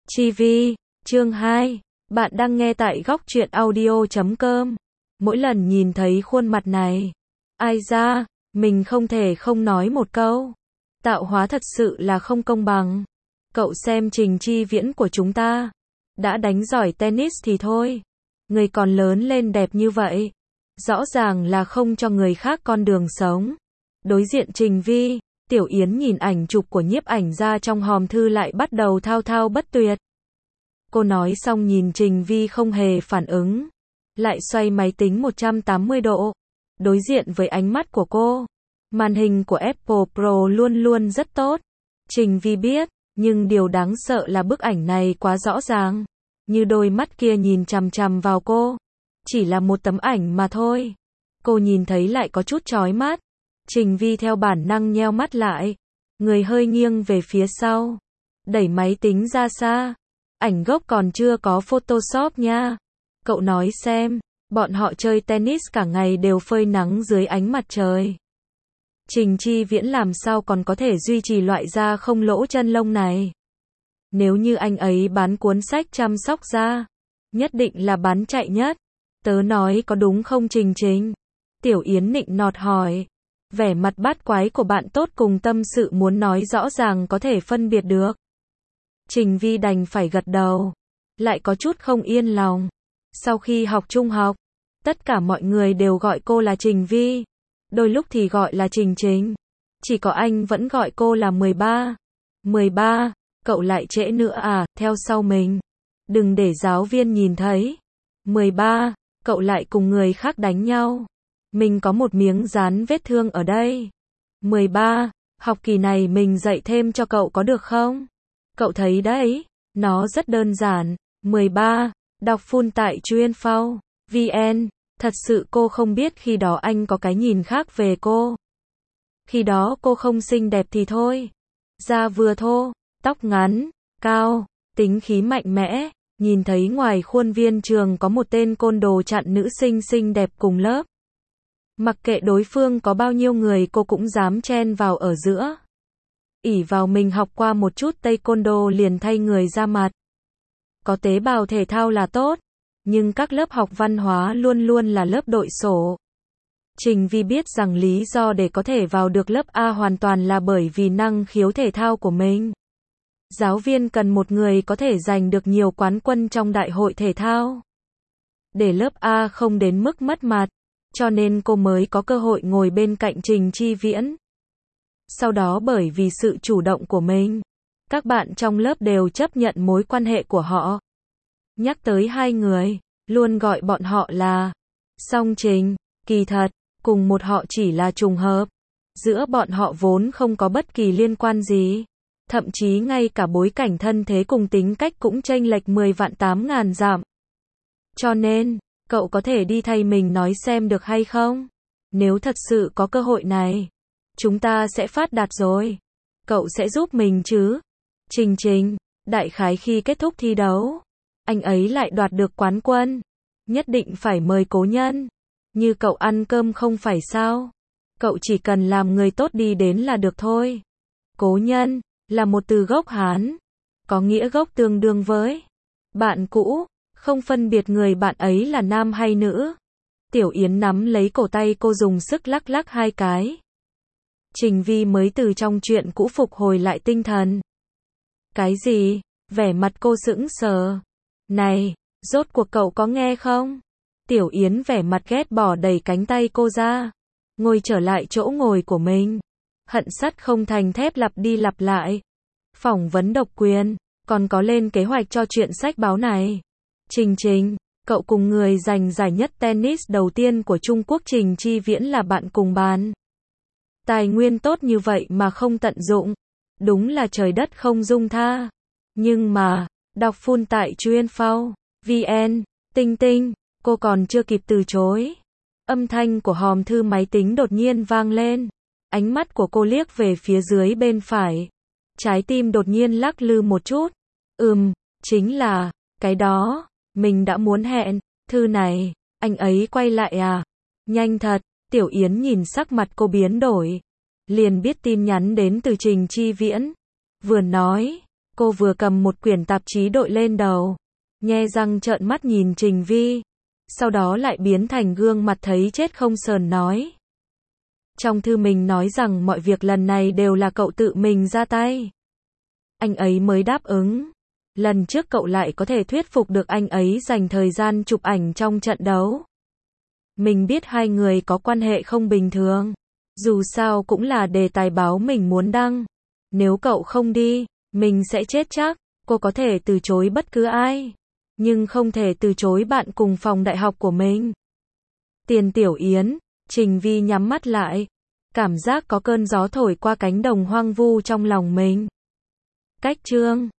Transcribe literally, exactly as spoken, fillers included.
Chi Vi, chương hai. Bạn đang nghe tại góc truyện audio chấm com. Mỗi lần nhìn thấy khuôn mặt này, ai ra, mình không thể không nói một câu. Tạo hóa thật sự là không công bằng. Cậu xem Trình Chi Viễn của chúng ta. Đã đánh giỏi tennis thì thôi. Người còn lớn lên đẹp như vậy. Rõ ràng là không cho người khác con đường sống. Đối diện Trình Vi, Tiểu Yến nhìn ảnh chụp của nhiếp ảnh ra trong hòm thư lại bắt đầu thao thao bất tuyệt. Cô nói xong nhìn Trình Vi không hề phản ứng. Lại xoay máy tính một trăm tám mươi độ. Đối diện với ánh mắt của cô. Màn hình của Apple Pro luôn luôn rất tốt. Trình Vi biết, nhưng điều đáng sợ là bức ảnh này quá rõ ràng. Như đôi mắt kia nhìn chằm chằm vào cô. Chỉ là một tấm ảnh mà thôi. Cô nhìn thấy lại có chút chói mắt. Trình Vi theo bản năng nheo mắt lại. Người hơi nghiêng về phía sau. Đẩy máy tính ra xa. Ảnh gốc còn chưa có Photoshop nha. Cậu nói xem, bọn họ chơi tennis cả ngày đều phơi nắng dưới ánh mặt trời. Trình Chi Viễn làm sao còn có thể duy trì loại da không lỗ chân lông này. Nếu như anh ấy bán cuốn sách chăm sóc da, nhất định là bán chạy nhất. Tớ nói có đúng không Trình Trình? Tiểu Yến nịnh nọt hỏi. Vẻ mặt bát quái của bạn tốt cùng tâm sự muốn nói rõ ràng có thể phân biệt được. Trình Vi đành phải gật đầu. Lại có chút không yên lòng. Sau khi học trung học, tất cả mọi người đều gọi cô là Trình Vi. Đôi lúc thì gọi là Trình Trình. Chỉ có anh vẫn gọi cô là mười ba. mười ba, cậu lại trễ nữa à, theo sau mình. Đừng để giáo viên nhìn thấy. mười ba, cậu lại cùng người khác đánh nhau. Mình có một miếng dán vết thương ở đây. mười ba, học kỳ này mình dạy thêm cho cậu có được không? Cậu thấy đấy, nó rất đơn giản. mười ba, đọc full tại chuyên phao, vê en. Thật sự cô không biết khi đó anh có cái nhìn khác về cô. Khi đó cô không xinh đẹp thì thôi. Da vừa thô, tóc ngắn, cao, tính khí mạnh mẽ. Nhìn thấy ngoài khuôn viên trường có một tên côn đồ chặn nữ sinh xinh đẹp cùng lớp. Mặc kệ đối phương có bao nhiêu người cô cũng dám chen vào ở giữa. ỷ vào mình học qua một chút taekwondo liền thay người ra mặt. Có tế bào thể thao là tốt, nhưng các lớp học văn hóa luôn luôn là lớp đội sổ. Trình Vi biết rằng lý do để có thể vào được lớp A hoàn toàn là bởi vì năng khiếu thể thao của mình. Giáo viên cần một người có thể giành được nhiều quán quân trong đại hội thể thao. Để lớp A không đến mức mất mặt, cho nên cô mới có cơ hội ngồi bên cạnh Trình Chi Viễn. Sau đó bởi vì sự chủ động của mình, các bạn trong lớp đều chấp nhận mối quan hệ của họ. Nhắc tới hai người, luôn gọi bọn họ là Song Trình, kỳ thật, cùng một họ chỉ là trùng hợp. Giữa bọn họ vốn không có bất kỳ liên quan gì. Thậm chí ngay cả bối cảnh thân thế cùng tính cách cũng chênh lệch mười vạn tám ngàn dặm. Cho nên, cậu có thể đi thay mình nói xem được hay không? Nếu thật sự có cơ hội này, chúng ta sẽ phát đạt rồi. Cậu sẽ giúp mình chứ? Trình Trình, đại khái khi kết thúc thi đấu, anh ấy lại đoạt được quán quân. Nhất định phải mời cố nhân. Như cậu ăn cơm không phải sao? Cậu chỉ cần làm người tốt đi đến là được thôi. Cố nhân là một từ gốc Hán, có nghĩa gốc tương đương với bạn cũ, không phân biệt người bạn ấy là nam hay nữ. Tiểu Yến nắm lấy cổ tay cô dùng sức lắc lắc hai cái. Trình Vi mới từ trong chuyện cũ phục hồi lại tinh thần. Cái gì? Vẻ mặt cô sững sờ. Này, rốt cuộc cậu có nghe không? Tiểu Yến vẻ mặt ghét bỏ đẩy cánh tay cô ra. Ngồi trở lại chỗ ngồi của mình. Hận sắt không thành thép lặp đi lặp lại. Phỏng vấn độc quyền, còn có lên kế hoạch cho chuyện sách báo này. Trình Trình, cậu cùng người giành giải nhất tennis đầu tiên của Trung Quốc Trình Chi Viễn là bạn cùng bàn. Tài nguyên tốt như vậy mà không tận dụng. Đúng là trời đất không dung tha. Nhưng mà, đọc full tại chuyên phao, vê en, tinh tinh, cô còn chưa kịp từ chối. Âm thanh của hòm thư máy tính đột nhiên vang lên. Ánh mắt của cô liếc về phía dưới bên phải. Trái tim đột nhiên lắc lư một chút. Ừm, chính là, cái đó, mình đã muốn hẹn, thư này, anh ấy quay lại à? Nhanh thật, Tiểu Yến nhìn sắc mặt cô biến đổi. Liền biết tin nhắn đến từ Trình Chi Viễn. Vừa nói, Cô vừa cầm một quyển tạp chí đội lên đầu, nhe răng trợn mắt nhìn Trình Vi, sau đó lại biến thành gương mặt thấy chết không sờn nói. Trong thư mình nói rằng mọi việc lần này đều là cậu tự mình ra tay. Anh ấy mới đáp ứng. Lần trước cậu lại có thể thuyết phục được anh ấy dành thời gian chụp ảnh trong trận đấu. Mình biết hai người có quan hệ không bình thường. Dù sao cũng là đề tài báo mình muốn đăng. Nếu cậu không đi, mình sẽ chết chắc. Cô có thể từ chối bất cứ ai, nhưng không thể từ chối bạn cùng phòng đại học của mình. Tiền Tiểu Yến, Trình Vi nhắm mắt lại. Cảm giác có cơn gió thổi qua cánh đồng hoang vu trong lòng mình. Cách chương